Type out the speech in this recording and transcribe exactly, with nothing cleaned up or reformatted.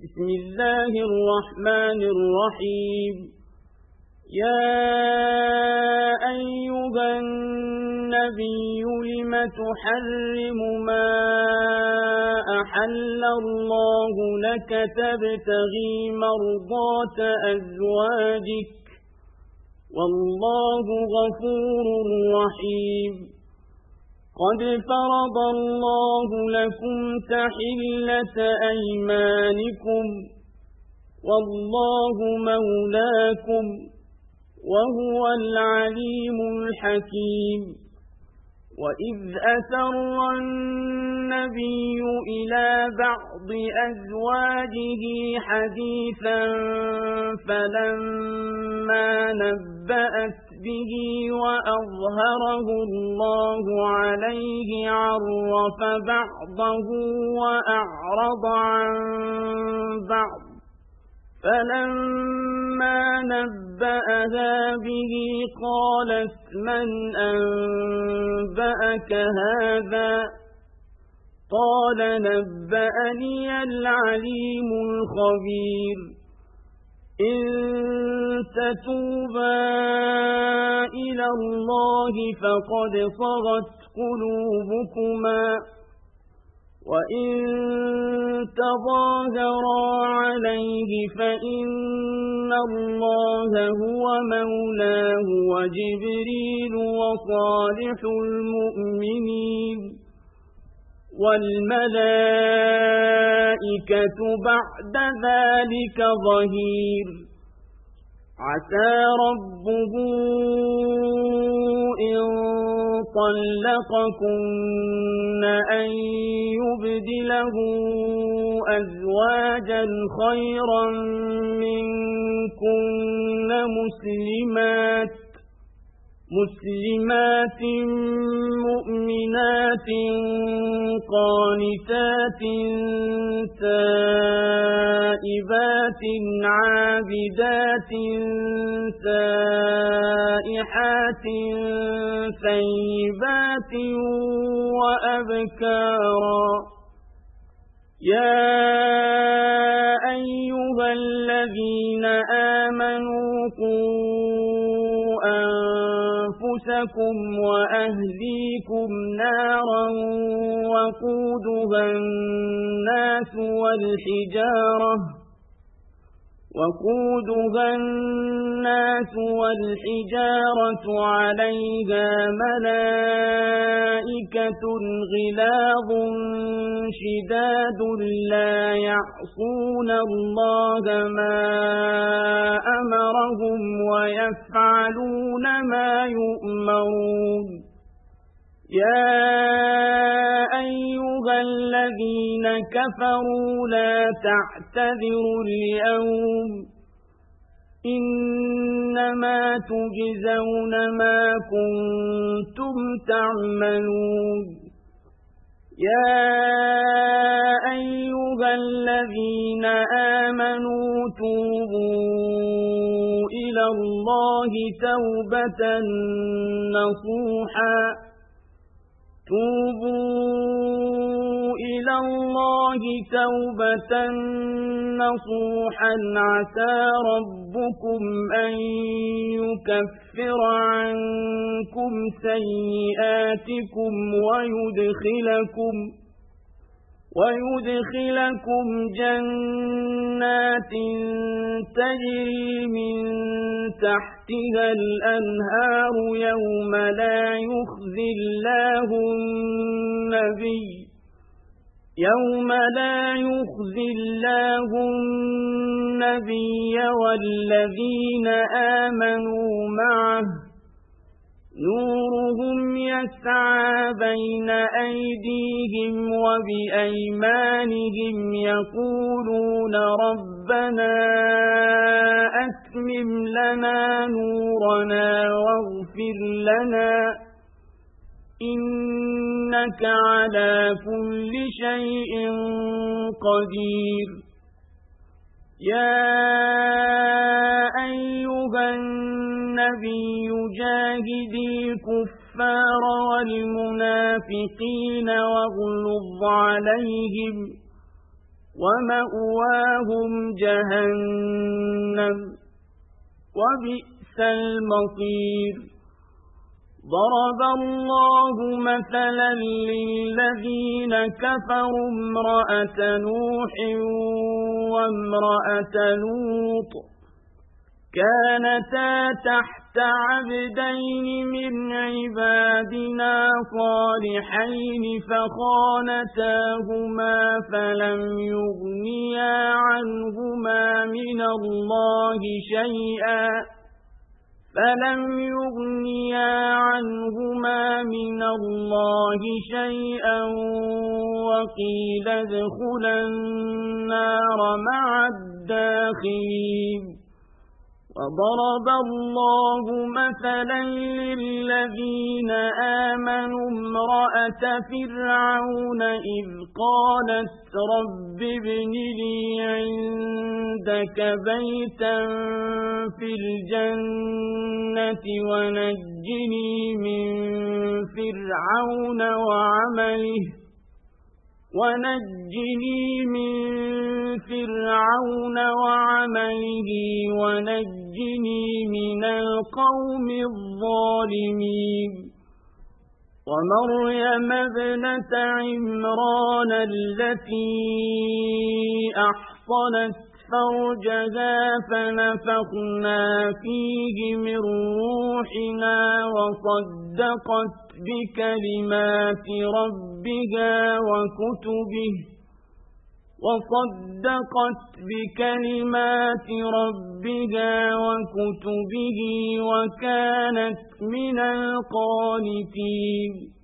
بسم الله الرحمن الرحيم يا أيها النبي لم تحرم ما أحل الله لك تبتغي مرضات أزواجك والله غفور رحيم قد فرض الله لكم تحلة أيمانكم والله مولاكم وهو العليم الحكيم وإذ أسر النبي إلى بعض أزواجه حديثا فلما نبأت به وأظهره الله عليه عرف بعضه وأعرض عن بعض فلما نبأها به قالت من أنبأك هذا قال نبأني العليم الخبير إن تتوبا إلى الله فقد صغت قلوبكما وإن تظاهرا عليه فإن الله هو مولاه وجبريل وصالح المؤمنين والملائكة بعد ذلك ظهير عسى ربه إن طلقكن أن يبدله أزواجا خيرا منكن مسلمات مسلمات مؤمنات قانتات تائبات عابدات سائحات ثيبات وأبكارا يا أيها الذين آمنوا قوا أنفسكم وأهليكم نارا وقودها الناس والحجارة وقودها الناس والحجارة عليها ملائكة غلاظ شداد لا يعصون الله ما أمرهم ويفعلون ما يؤمرون يا أيها الذين كفروا لا تعتذروا اليوم إنما تجزون ما كنتم تعملون يا أيها الذين آمنوا توبوا إلى الله توبة نصوحا توبوا إلى الله توبة نصوحا عسى ربكم أن يكفر عنكم سيئاتكم ويدخلكم ويدخلكم جنات تجري من تحتها الأنهار يوم لا يخزي الله النبي يوم لا يخزي الله النبي والذين آمنوا معه نورهم يسعى بين أيديهم وبأيمانهم يقولون ربنا أتمم لنا نورنا واغفر لنا إنك على كل شيء قدير يا أيها النبي جاهد الكفار والمنافقين واغلظ عليهم ومأواهم جهنم وبئس المصير ضرب الله مثلا للذين كفروا امرأة نوح وامرأة لوط كانتا تحت عبدين من عبادنا صالحين فخانتاهما فلم يغنيا عنهما من الله شيئا فلم يغنيا عنهما من الله شيئا وقيل ادخلا النار مع الداخلين وضرب الله مثلا للذين آمنوا امرأة فرعون إذ قالت رب ابن لي عندك بيتا في الجنة ونجني من فرعون وعمله ونجني من فرعون وعمله ونجني من القوم الظالمين ومريم ابنة عمران التي أحصنت فرجها فنفخنا فيه من روحنا وصدقت بكلمات ربها وكتبه وصدقت بكلمات ربها وكتبه وكانت من القانتين